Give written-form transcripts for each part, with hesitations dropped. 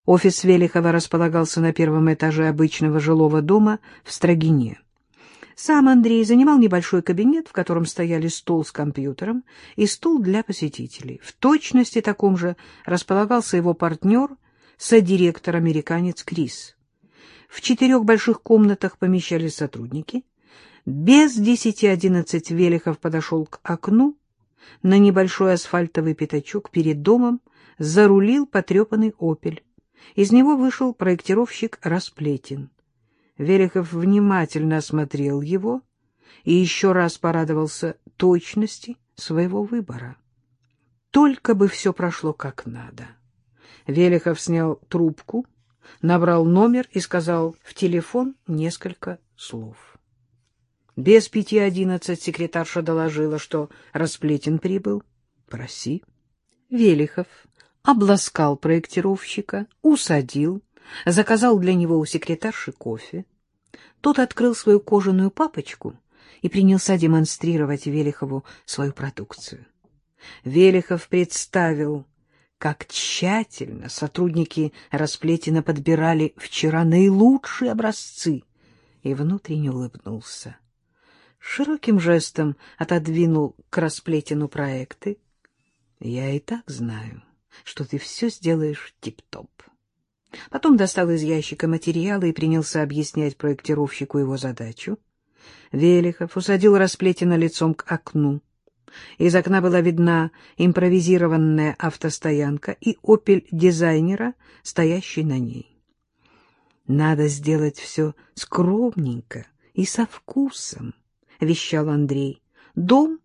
Офис Велихова располагался на первом этаже обычного жилого дома в Строгине. Сам Андрей занимал небольшой кабинет, в котором стояли стол с компьютером и стул для посетителей. В точности таком же располагался его партнер, содиректор-американец Крис. В 4 больших комнатах помещались сотрудники. Без 10:11 Велихов подошел к окну. На небольшой асфальтовый пятачок перед домом зарулил потрепанный «Опель». Из него вышел проектировщик Расплетин. Велихов внимательно осмотрел его и еще раз порадовался точности своего выбора. Только бы все прошло как надо. Велихов снял трубку, набрал номер и сказал в телефон несколько слов. Без 5:11 секретарша доложила, что Расплетин прибыл. «Проси». Велихов обласкал проектировщика, усадил, заказал для него у секретарши кофе. Тот открыл свою кожаную папочку и принялся демонстрировать Велихову свою продукцию. Велихов представил, как тщательно сотрудники Расплетина подбирали вчера наилучшие образцы, и внутренне улыбнулся. Широким жестом отодвинул к Расплетину проекты. «Я и так знаю, что ты все сделаешь тип-топ». Потом достал из ящика материалы и принялся объяснять проектировщику его задачу. Велихов усадил Расплетина лицом к окну. Из окна была видна импровизированная автостоянка и «Опель» дизайнера, стоящий на ней. «Надо сделать все скромненько и со вкусом», — вещал Андрей. «Дом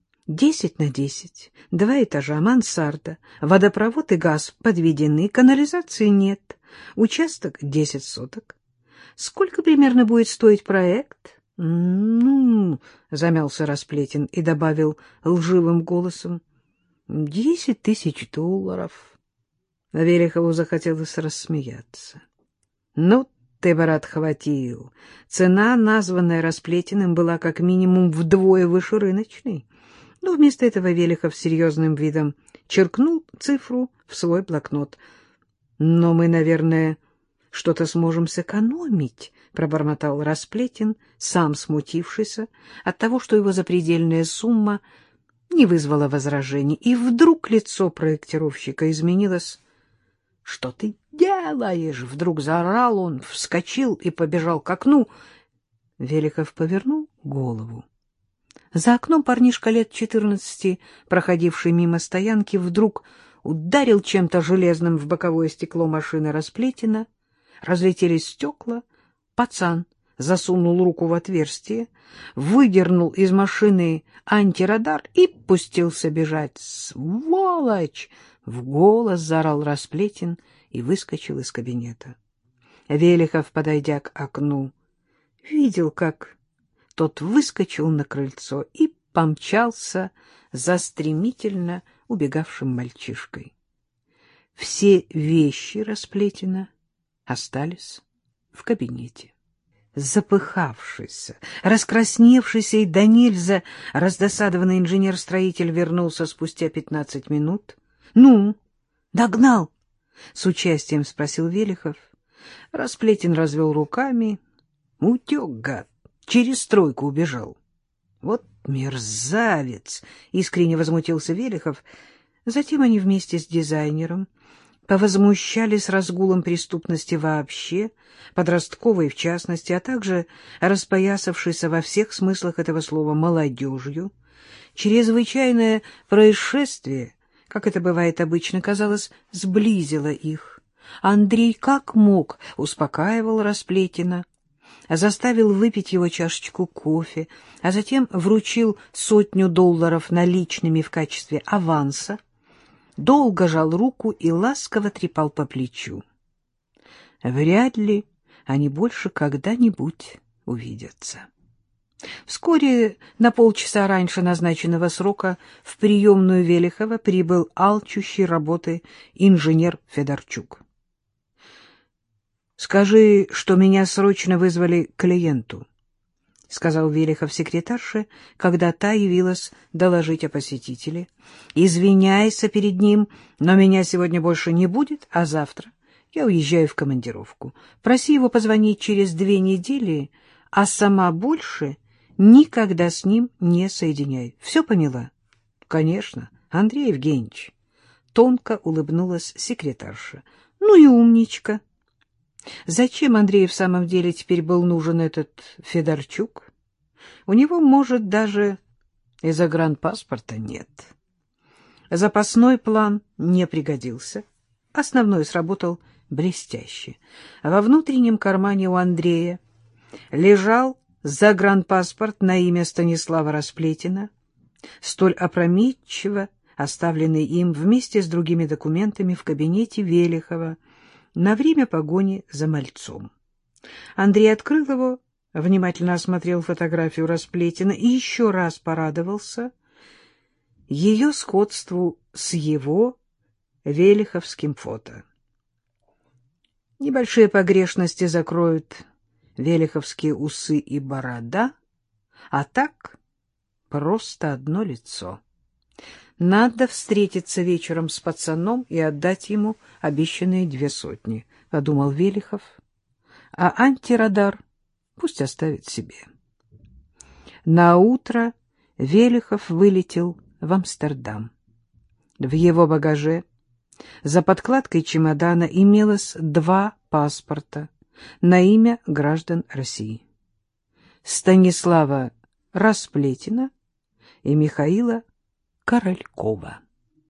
10×10, 2 этажа, мансарда, водопровод и газ подведены, канализации нет, участок 10 соток. Сколько примерно будет стоить проект?» Замялся Расплетин и добавил лживым голосом, $10 000. Велихову захотелось рассмеяться. «Ну, ты, брат, хватил. Цена, названная Расплетиным, была как минимум вдвое выше рыночной». Но вместо этого Велихов с серьезным видом черкнул цифру в свой блокнот. «Но мы, наверное, что-то сможем сэкономить», — пробормотал Расплетин, сам смутившийся от того, что его запредельная сумма не вызвала возражений. И вдруг лицо проектировщика изменилось. «Что ты делаешь?» — вдруг заорал он, вскочил и побежал к окну. Велихов повернул голову. За окном парнишка лет 14, проходивший мимо стоянки, вдруг ударил чем-то железным в боковое стекло машины Расплетина. Разлетелись стекла. Пацан засунул руку в отверстие, выдернул из машины антирадар и пустился бежать. «Сволочь!» — в голос заорал Расплетин и выскочил из кабинета. Велихов, подойдя к окну, видел, как тот выскочил на крыльцо и помчался за стремительно убегавшим мальчишкой. Все вещи Расплетина остались в кабинете. Запыхавшийся, раскрасневшийся и до нельзя раздосадованный инженер-строитель вернулся спустя 15 минут. — Ну, догнал? — с участием спросил Велихов. Расплетин развел руками. — Утек, гад. Через стройку убежал. — Вот мерзавец! — искренне возмутился Велихов. Затем они вместе с дизайнером повозмущались разгулом преступности вообще, подростковой в частности, а также распоясавшейся во всех смыслах этого слова молодежью. Чрезвычайное происшествие, как это бывает обычно, казалось, сблизило их. Андрей как мог успокаивал Расплетина, заставил выпить его чашечку кофе, а затем вручил $100 наличными в качестве аванса, долго жал руку и ласково трепал по плечу. Вряд ли они больше когда-нибудь увидятся. Вскоре, на полчаса раньше назначенного срока, в приемную Велихова прибыл алчущий работы инженер Федорчук. — Скажи, что меня срочно вызвали к клиенту, — сказал Велихов секретарше, когда та явилась доложить о посетителе. — Извиняйся перед ним, но меня сегодня больше не будет, а завтра Я уезжаю в командировку. Проси его позвонить через 2 недели, а сама больше никогда с ним не соединяй. Все поняла? — Конечно, Андрей Евгеньевич. Тонко улыбнулась секретарша. — Ну и умничка. Зачем Андрею в самом деле теперь был нужен этот Федорчук? У него, может, даже и загранпаспорта нет. Запасной план не пригодился. Основной сработал блестяще. Во внутреннем кармане у Андрея лежал загранпаспорт на имя Станислава Расплетина, столь опрометчиво оставленный им вместе с другими документами в кабинете Велихова на время погони за мальцом. Андрей открыл его, внимательно осмотрел фотографию Расплетина и еще раз порадовался ее сходству с его велиховским фото. Небольшие погрешности закроют велиховские усы и борода, а так просто одно лицо. Надо встретиться вечером с пацаном и отдать ему обещанные 200, — подумал Велихов, а антирадар пусть оставит себе. Наутро Велихов вылетел в Амстердам. В его багаже за подкладкой чемодана имелось 2 паспорта на имя граждан России: Станислава Расплетина и Михаила Королькова.